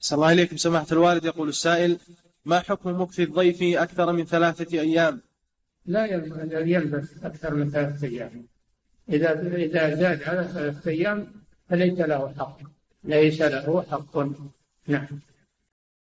صلى الله عليكم سماحة الوالد. يقول السائل: ما حكم مكث الضيف أكثر من 3 أيام؟ لا يلبث أكثر من 3 أيام. إذا زاد على 3 أيام فليس له حق، ليس له حق. نعم.